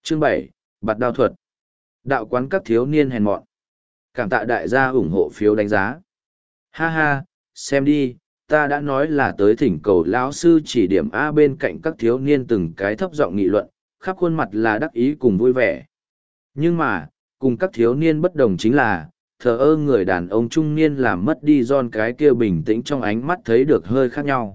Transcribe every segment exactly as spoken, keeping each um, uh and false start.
Chương bảy, Bạt đao thuật. Đạo quán các thiếu niên hèn mọn. Cảm tạ đại gia ủng hộ phiếu đánh giá. Ha ha, xem đi, ta đã nói là tới thỉnh cầu lão sư chỉ điểm A. Bên cạnh các thiếu niên từng cái thấp giọng nghị luận, khắp khuôn mặt là đắc ý cùng vui vẻ. Nhưng mà, cùng các thiếu niên bất đồng chính là, thờ ơ người đàn ông trung niên làm mất đi John cái kia bình tĩnh trong ánh mắt thấy được hơi khác nhau.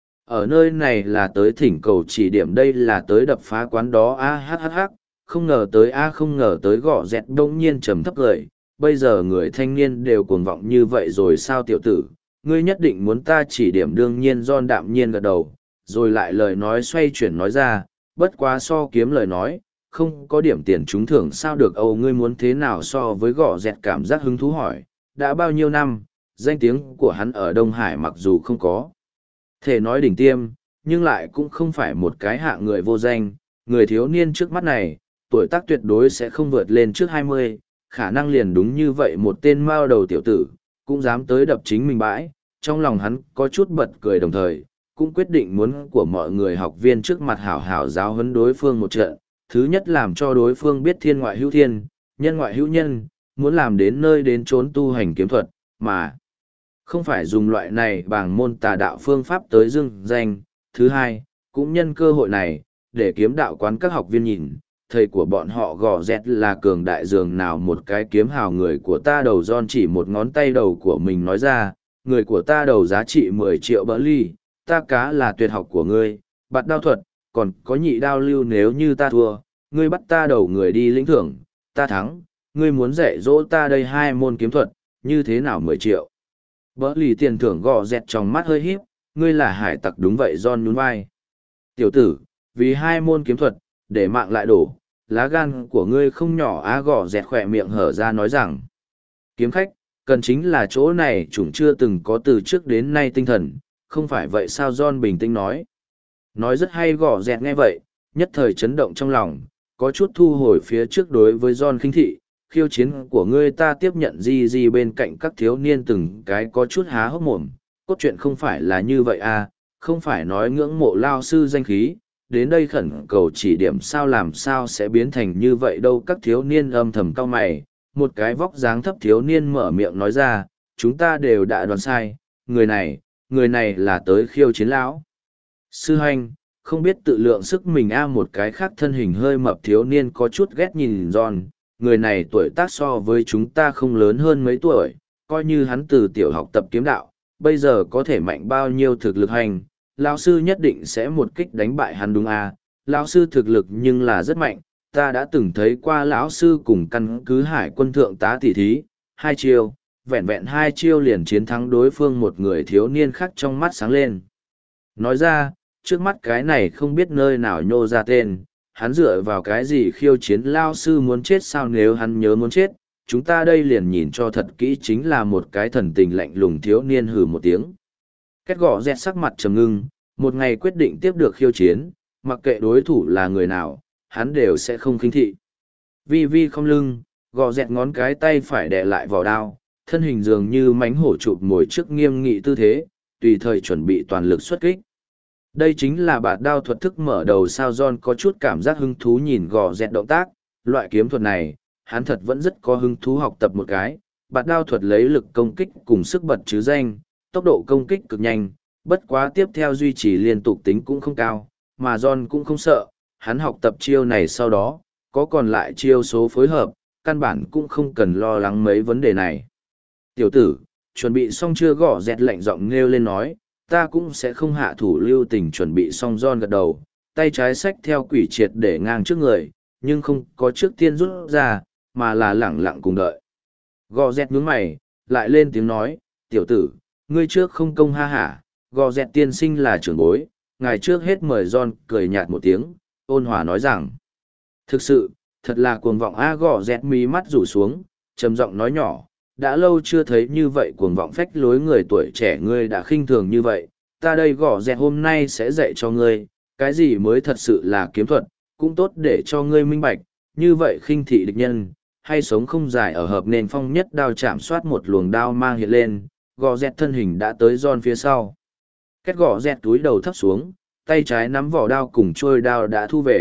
Ở nơi này là tới thỉnh cầu chỉ điểm, đây là tới đập phá quán đó a h h h, không ngờ tới a không ngờ tới gõ dẹt đông nhiên trầm thấp cười. Bây giờ người thanh niên đều cuồng vọng như vậy rồi sao tiểu tử, ngươi nhất định muốn ta chỉ điểm? Đương nhiên John đạm nhiên gật đầu, rồi lại lời nói xoay chuyển nói ra, bất quá so kiếm lời nói, không có điểm tiền trúng thưởng sao được. Âu ngươi muốn thế nào? So với gõ dẹt cảm giác hứng thú hỏi, đã bao nhiêu năm, danh tiếng của hắn ở Đông Hải mặc dù không có thể nói đỉnh tiêm, nhưng lại cũng không phải một cái hạng người vô danh. Người thiếu niên trước mắt này, tuổi tác tuyệt đối sẽ không vượt lên trước hai mươi, khả năng liền đúng như vậy một tên mao đầu tiểu tử, cũng dám tới đập chính mình bãi. Trong lòng hắn có chút bật cười, đồng thời, cũng quyết định muốn của mọi người học viên trước mặt hảo hảo giáo huấn đối phương một trận. Thứ nhất, làm cho đối phương biết thiên ngoại hữu thiên, nhân ngoại hữu nhân, muốn làm đến nơi đến chốn tu hành kiếm thuật, mà không phải dùng loại này bảng môn tà đạo phương pháp tới dưng danh. Thứ hai, cũng nhân cơ hội này, để kiếm đạo quán các học viên nhìn, thầy của bọn họ gò dẹt là cường đại dường nào. Một cái kiếm hào người của ta đầu. Giòn chỉ một ngón tay đầu của mình nói ra, người của ta đầu giá trị mười triệu bỡ ly, ta cá là tuyệt học của ngươi, bạt đao thuật, còn có nhị đao lưu. Nếu như ta thua, ngươi bắt ta đầu người đi lĩnh thưởng, ta thắng, ngươi muốn dạy dỗ ta đây hai môn kiếm thuật, như thế nào? Mười triệu bỡ ly tiền thưởng. Gò dẹt trong mắt hơi híp, ngươi là hải tặc đúng vậy? Giòn nhún vai, tiểu tử, vì hai môn kiếm thuật, để mạng lại đổ, lá gan của ngươi không nhỏ á. Gò dẹt khỏe miệng hở ra nói rằng, kiếm khách, cần chính là chỗ này chủng chưa từng có từ trước đến nay tinh thần, không phải vậy sao? John bình tĩnh nói. Nói rất hay. Gò dẹt nghe vậy, nhất thời chấn động trong lòng, có chút thu hồi phía trước đối với John khinh thị. Khiêu chiến của ngươi ta tiếp nhận. Gì gì bên cạnh các thiếu niên từng cái có chút há hốc mồm, cốt truyện không phải là như vậy à, không phải nói ngưỡng mộ lao sư danh khí, đến đây khẩn cầu chỉ điểm sao? Làm sao sẽ biến thành như vậy đâu? Các thiếu niên âm thầm cau mày. Một cái vóc dáng thấp thiếu niên mở miệng nói ra, chúng ta đều đã đoán sai, người này, người này là tới khiêu chiến lão sư hành, không biết tự lượng sức mình a. Một cái khác thân hình hơi mập thiếu niên có chút ghét nhìn John, người này tuổi tác so với chúng ta không lớn hơn mấy tuổi, coi như hắn từ tiểu học tập kiếm đạo, bây giờ có thể mạnh bao nhiêu thực lực hành, lão sư nhất định sẽ một kích đánh bại hắn đúng a. Lão sư thực lực nhưng là rất mạnh, ta đã từng thấy qua lão sư cùng căn cứ hải quân thượng tá tỉ thí, hai chiêu, vẹn vẹn hai chiêu liền chiến thắng đối phương. Một người thiếu niên khác trong mắt sáng lên, nói ra, trước mắt cái này không biết nơi nào nhô ra tên, hắn dựa vào cái gì khiêu chiến lao sư? Muốn chết sao? Nếu hắn nhớ muốn chết, chúng ta đây liền nhìn cho thật kỹ. Chính là một cái thần tình lạnh lùng thiếu niên hừ một tiếng. Két gõ dẹt sắc mặt trầm ngưng, một ngày quyết định tiếp được khiêu chiến, mặc kệ đối thủ là người nào, hắn đều sẽ không khinh thị. Vi vi không lưng, gò dẹt ngón cái tay phải đè lại vỏ đao, thân hình dường như mánh hổ chụp ngồi trước nghiêm nghị tư thế, tùy thời chuẩn bị toàn lực xuất kích. Đây chính là bạt đao thuật thức mở đầu sao? John có chút cảm giác hứng thú nhìn gò dẹt động tác, loại kiếm thuật này, hắn thật vẫn rất có hứng thú học tập một cái. Bạt đao thuật lấy lực công kích cùng sức bật chứ danh, tốc độ công kích cực nhanh, bất quá tiếp theo duy trì liên tục tính cũng không cao, mà John cũng không sợ. Hắn học tập chiêu này sau đó, có còn lại chiêu số phối hợp, căn bản cũng không cần lo lắng mấy vấn đề này. Tiểu tử, chuẩn bị xong chưa? Gõ dẹt lạnh giọng nêu lên nói, ta cũng sẽ không hạ thủ lưu tình. Chuẩn bị xong. John gật đầu, tay trái xách theo quỷ triệt để ngang trước người, nhưng không có trước tiên rút ra, mà là lẳng lặng cùng đợi. Gò dẹt nhướng mày, lại lên tiếng nói, tiểu tử, ngươi trước không công ha hả. Gò dẹt tiên sinh là trưởng bối, ngài trước hết mời. John cười nhạt một tiếng, ôn hòa nói rằng, thực sự, thật là cuồng vọng a. Gò dẹt mí mắt rủ xuống, trầm giọng nói nhỏ, đã lâu chưa thấy như vậy cuồng vọng phách lối người tuổi trẻ. Ngươi đã khinh thường như vậy, ta đây gò dẹt hôm nay sẽ dạy cho ngươi, cái gì mới thật sự là kiếm thuật, cũng tốt để cho ngươi minh bạch, như vậy khinh thị địch nhân, hay sống không dài ở hợp nền phong nhất đao chạm soát một luồng đao mang hiện lên, gò dẹt thân hình đã tới John phía sau. Két gò dẹt túi đầu thấp xuống, tay trái nắm vỏ đao cùng trôi đao đã thu về,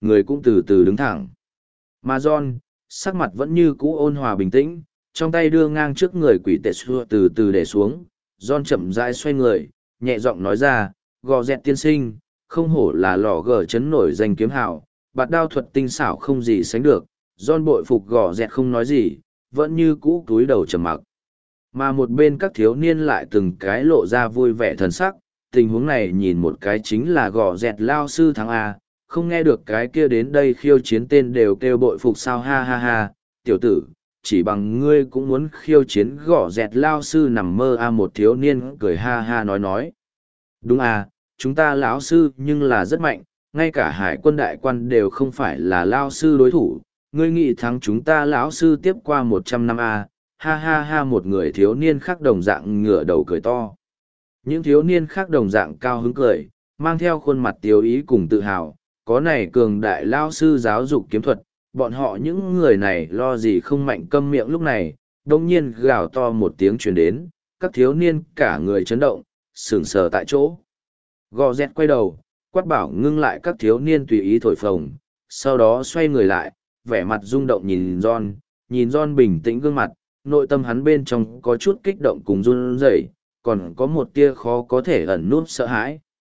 người cũng từ từ đứng thẳng. Mà John, sắc mặt vẫn như cũ ôn hòa bình tĩnh, trong tay đưa ngang trước người quỷ tệ xua từ từ để xuống. John chậm rãi xoay người, nhẹ giọng nói ra, gò dẹt tiên sinh, không hổ là lò gờ chấn nổi danh kiếm hào, bạt đao thuật tinh xảo không gì sánh được. John bội phục gò dẹt không nói gì, vẫn như cũ túi đầu trầm mặc. Mà một bên các thiếu niên lại từng cái lộ ra vui vẻ thần sắc, tình huống này nhìn một cái chính là gò dẹt lao sư thắng A, không nghe được cái kia đến đây khiêu chiến tên đều kêu bội phục sao ha ha ha, tiểu tử, chỉ bằng ngươi cũng muốn khiêu chiến gò dẹt lao sư nằm mơ A, một thiếu niên cười ha ha nói nói. Đúng à, chúng ta lão sư nhưng là rất mạnh, ngay cả hải quân đại quan đều không phải là lao sư đối thủ, ngươi nghĩ thắng chúng ta lão sư tiếp qua một trăm năm A, ha ha ha, một người thiếu niên khác đồng dạng ngửa đầu cười to. Những thiếu niên khác đồng dạng cao hứng cười, mang theo khuôn mặt tiêu ý cùng tự hào, có này cường đại lao sư giáo dục kiếm thuật, bọn họ những người này lo gì không mạnh câm miệng lúc này, đồng nhiên gào to một tiếng truyền đến, các thiếu niên cả người chấn động, sững sờ tại chỗ. Gò dẹt quay đầu, quát bảo ngưng lại các thiếu niên tùy ý thổi phồng, sau đó xoay người lại, vẻ mặt rung động nhìn John, nhìn John bình tĩnh gương mặt, nội tâm hắn bên trong có chút kích động cùng run rẩy, còn có một tia khó có thể ẩn núp sợ hãi.